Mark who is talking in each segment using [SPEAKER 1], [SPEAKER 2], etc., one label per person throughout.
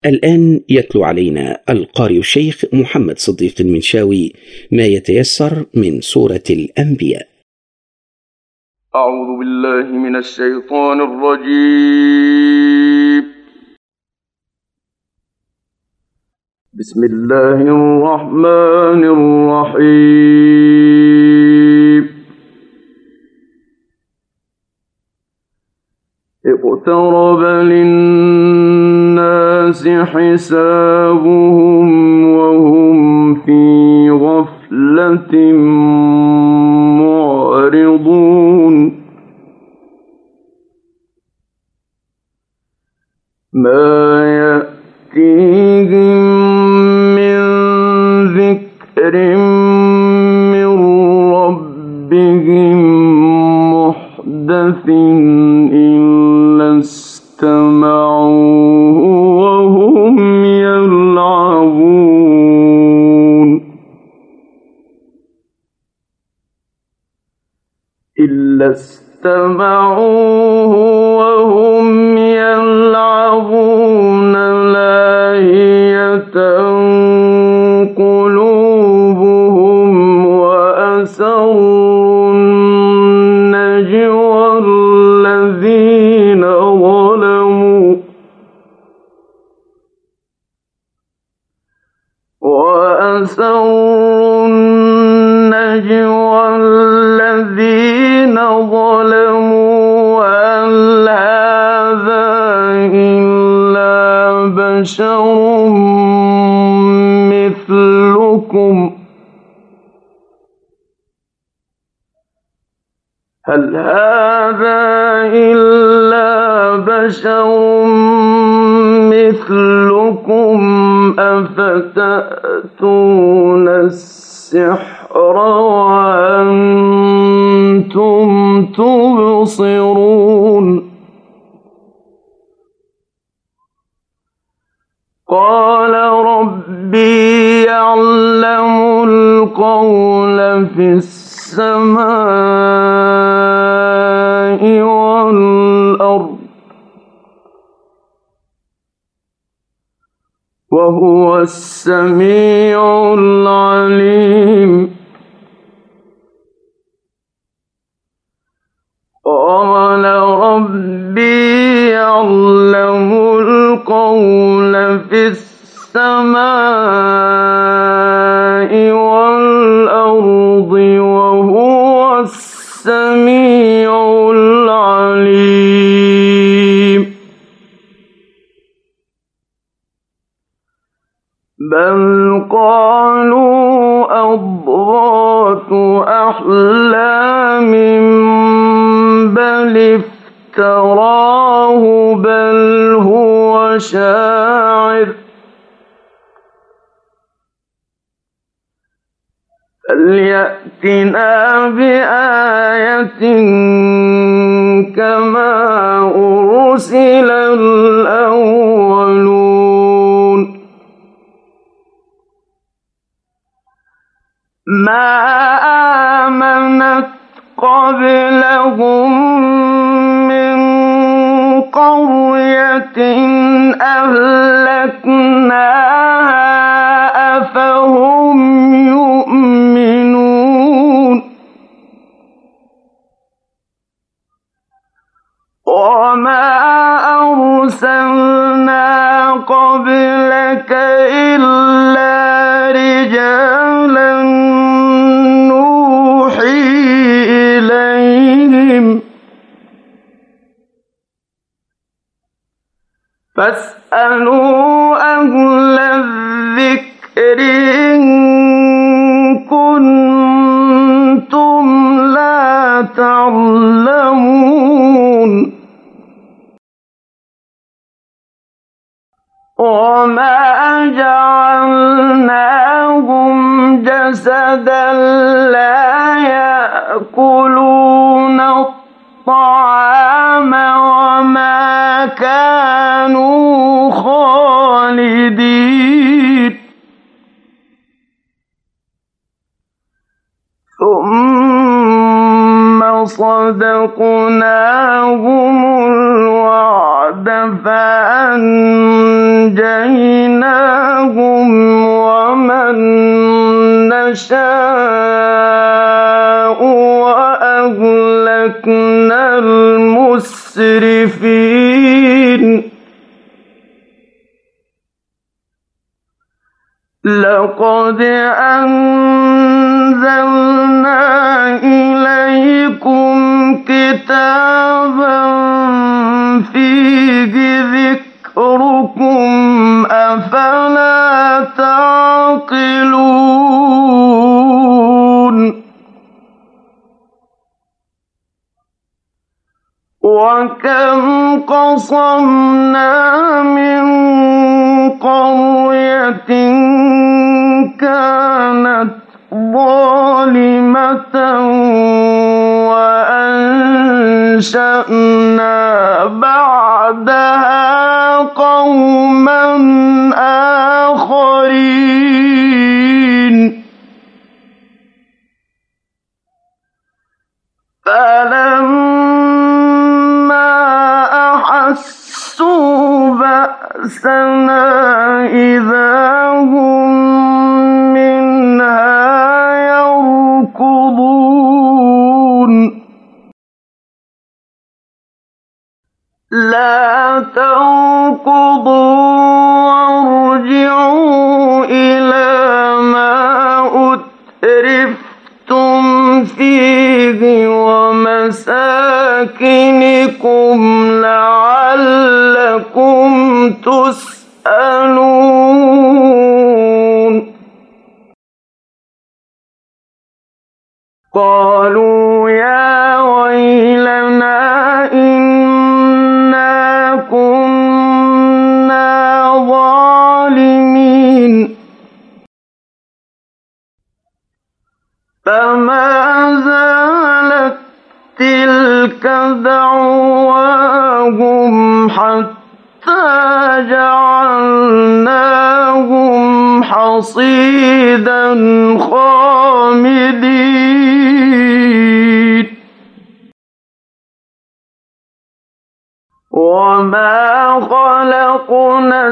[SPEAKER 1] الآن يتلو علينا القارئ الشيخ محمد صديق المنشاوي ما يتيسر من سورة الأنبياء.
[SPEAKER 2] أعوذ بالله من الشيطان الرجيم. بسم الله الرحمن الرحيم. اقترب للناس حسابهم وهم في غفلة معرضون. ما يأتيهم من ذكر من ربهم محدث إلا استمعوه وهم يلعبون. إلا استمعوه وهم يلعبون لاهية قلوبهم وأسروا النجوى الذين ظلموا هل هذا إلا بشر مثلكم أفتأتون السحر وأنتم تبصرون. قال ربي يعلم القول في السماء والأرض وهو السميع العليم. قال ربي يعلم القول في السماء والأرض وهو السميع العليم. بل قالوا أضغاث أحلام بل افتراه بل هو شاعر فليأتنا بآية كما أرسل الأولون. ما آمنت قبلهم من قرية أهلكناها أفهم يؤمنون. وما أرسلنا قبلك إلا رجالا نوحي إليهم فاسألوا أهل الذكر إن كنتم لا تعلمون. وما جعلناهم جسدا لا يأكلون الطعام وما كانوا خالدين. ثم صدقناهم الوعد فأنجيناهم نشاء وأهلكنا المسرفين لقد أنزلنا إليكم كتابا فيه ذكركم أفلا تعقلون وكم قصمنا من قرية كانت ظالمة وأنشأنا بعدها قوما آخرين فلما أحسوا بأسنا إذا هم منها يركضون لا تركضوا وارجعوا إلى ما أترفتم فيه ومساكنكم لعلكم تسألون قالوا يا ويلنا إنا كنا ظالمين فما زالت تلك دعواهم حتى جعلناهم حصيدا خامدين وما خلقنا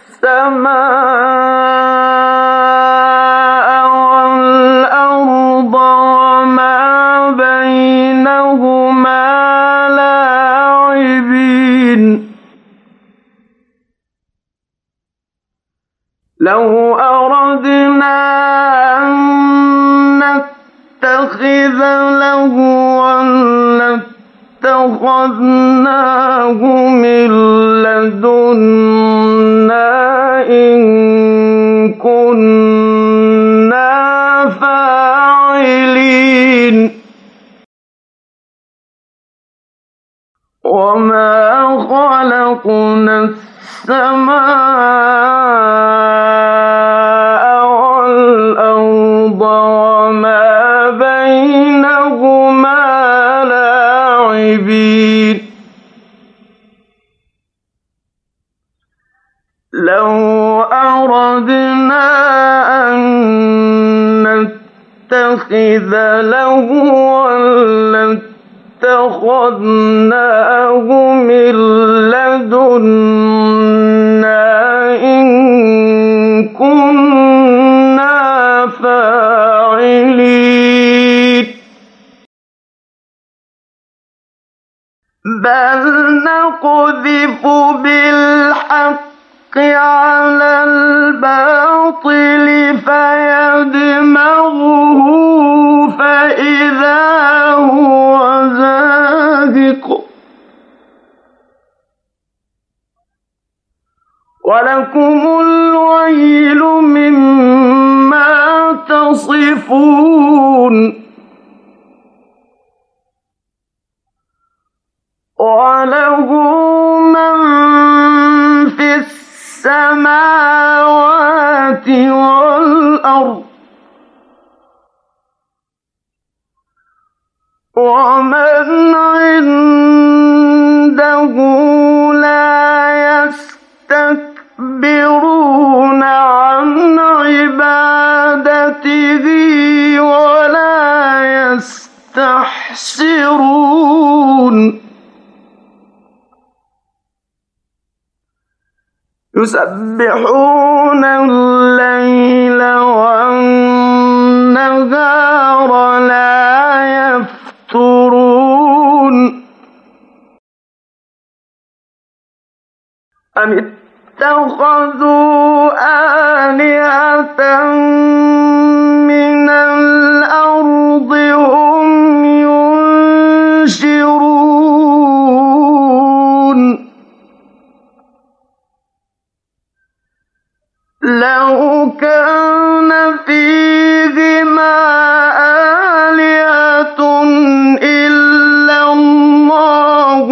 [SPEAKER 2] السماء والأرض وما بينهما لاعبين لو أردنا أن نتخذ لهوا لاتخذناه من لدنا إن كنا فاعلين وما خلقنا السماء والأرض وما بينهما لاعبين لو أردنا أن نتخذ لهوا لاتخذناه من لدنا إن كنا فاعلين بل نقذف بالحق على الباطل فيدمغه فإذا هو زاهق ولكم الويل مما تصفون وله من في السماوات والأرض ومن عنده لا يستكبرون عن عبادته ولا يستحسرون يسبحون الليل والنهار أم اتخذوا آلهة من الأرض هم ينشرون لو كان فيهما آلهة إلا الله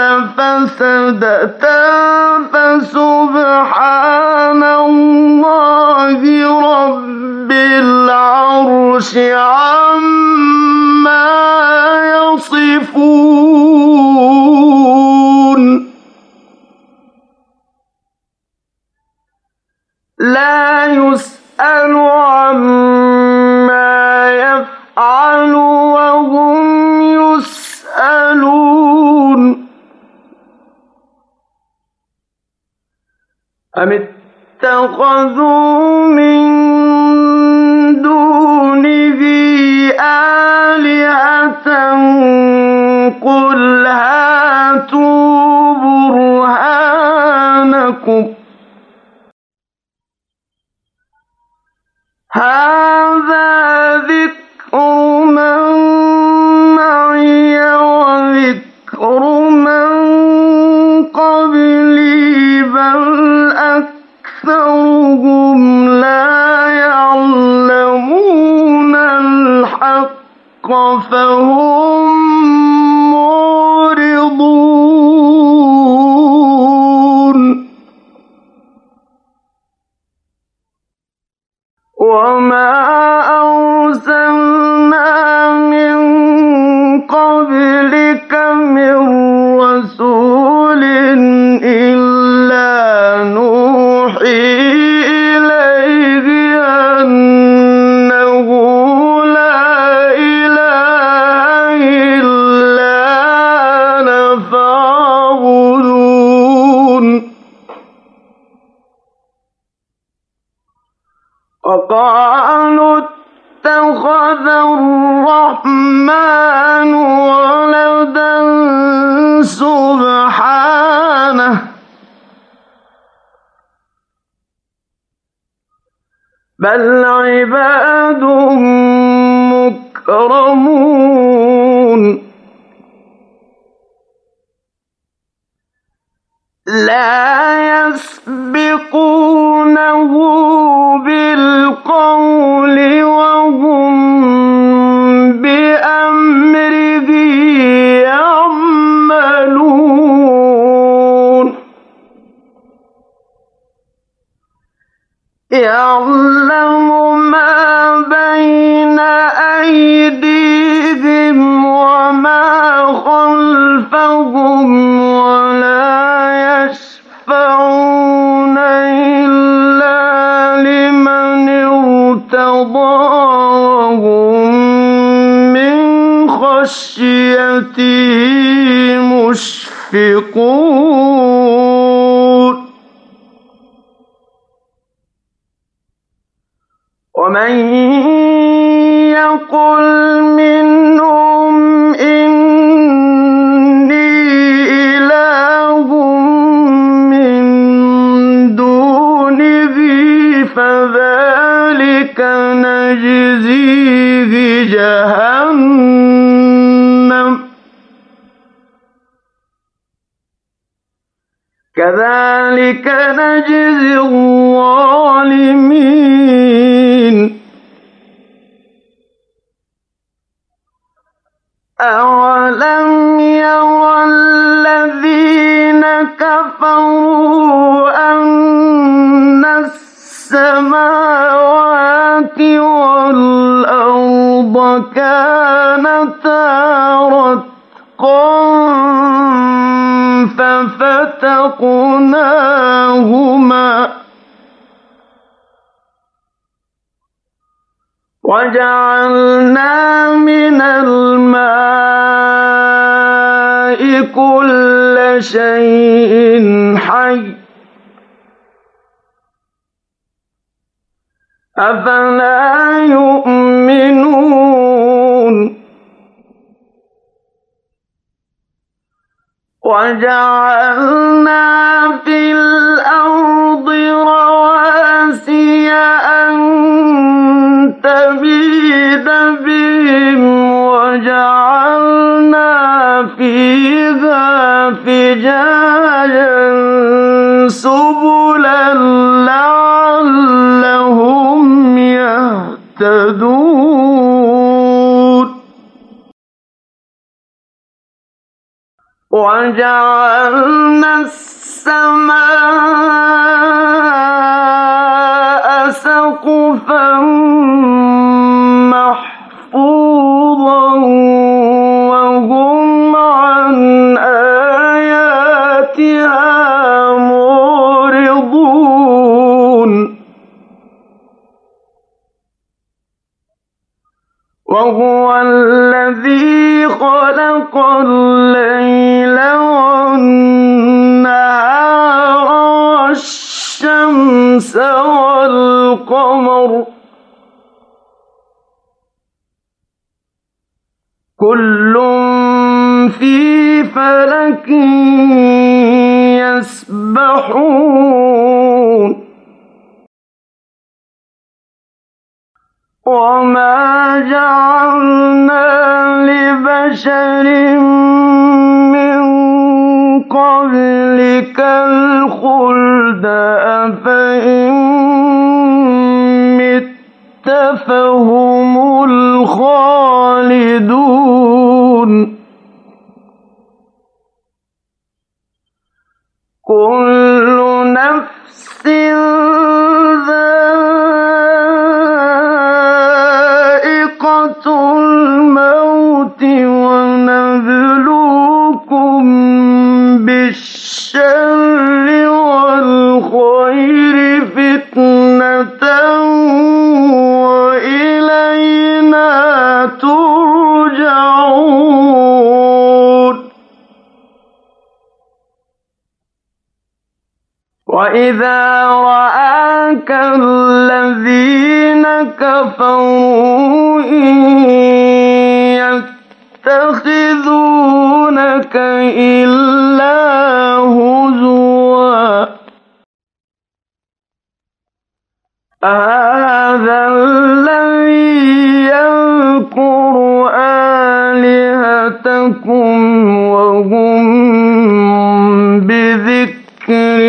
[SPEAKER 2] لفسدتا فسبحان الله رب العرش عما يصفون لا يسأل عما يفعل وهم يسألون أم اتخذوا من دونه آلهة قل هاتوا برهانكم هذا ذكر من معي وذكر من قبلي بل أكثرهم لا يعلمون الحق فهم معرضون وما أرسلنا من قبلك من رسول إلا نوحي إليه أنه لا إله إلا أنا فاعبدون وقالوا اتخذ الرحمن ولدا سبحانه بل عباد مكرمون لا يسبقونه بالقول وهم بأمره يعملون يعلم ما بين أيديهم وما خلفهم ولا يشفعون إلا لمن ارتضى وهم من خشيته مشفقون ومن يقل منهم إني إله من دونه فذلك نجزيه جهنم كذلك نجزي الظالمين أولم ير الذين كفروا أن السماوات والأرض كانتا رتقا ففتقناهما وجعلنا من الماء كل شيء حي أفلا يؤمنون وجعلنا في يهتدون وجعلنا السماء سقفا محفوظا وهم عن آياتها معرضون وهو الذي خلق الليل والنهار والشمس والقمر كل في فلك يسبحون وما جعلنا لبشر من قبلك الخلد أفإن مت فهم الخالدون كل نفس ذائقة الموت ونبلوكم بالشر والخير فتنة وإلينا ترجعون وإذا رآك الذين كفروا إن يتخذونك إلا هزوا هذا الذي يذكر آلهتكم وهم بذكر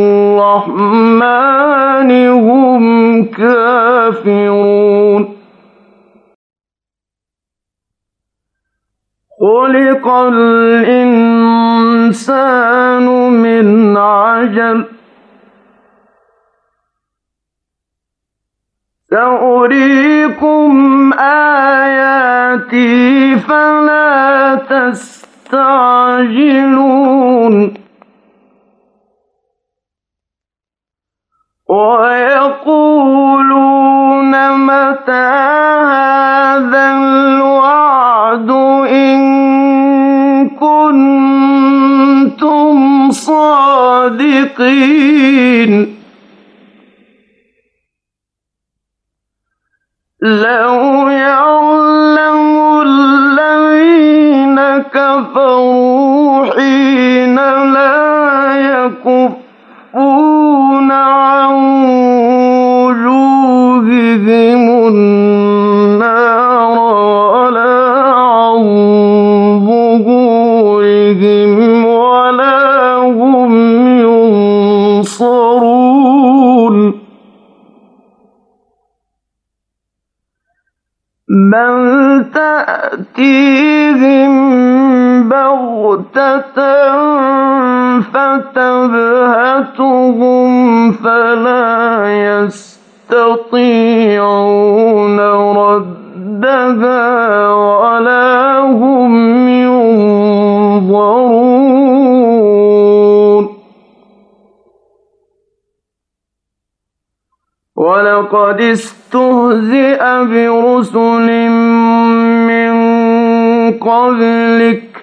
[SPEAKER 2] الرحمن هم كافرون خلق الإنسان من عجل سأريكم آياتي فلا تستعجلون ويقولون متى هذا الوعد إن كنتم صادقين لو يعلم الذين كفروا حين لا يكفون عن وجوههم النار ولا عن ظهورهم ولا هم ينصرون بل تأتيهم بغتة فتبهتهم فلا يستطيعون ردها ولا هم ينظرون ولقد استهزئ برسل من قبلك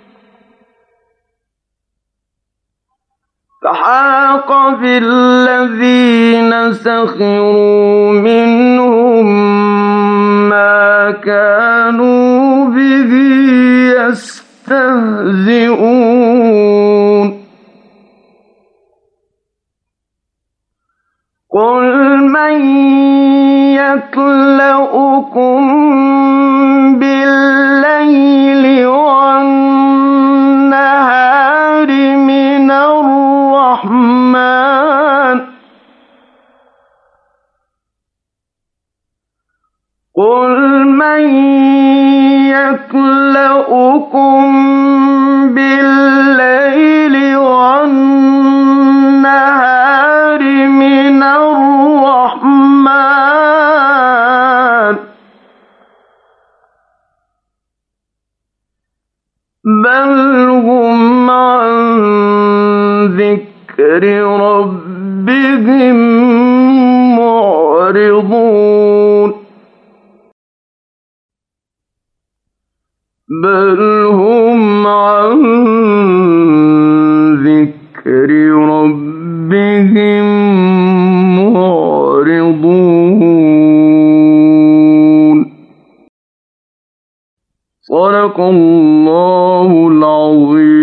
[SPEAKER 2] فحاق بالذين سخروا منهم ما كانوا به يستهزئون قل من يكلؤكم بالليل والنهار من الرحمن بالليل والنهار من الرحمن بل هم عن ذكر ربهم معرضون بل هم عن ذكر ربهم معرضون صدق الله العظيم.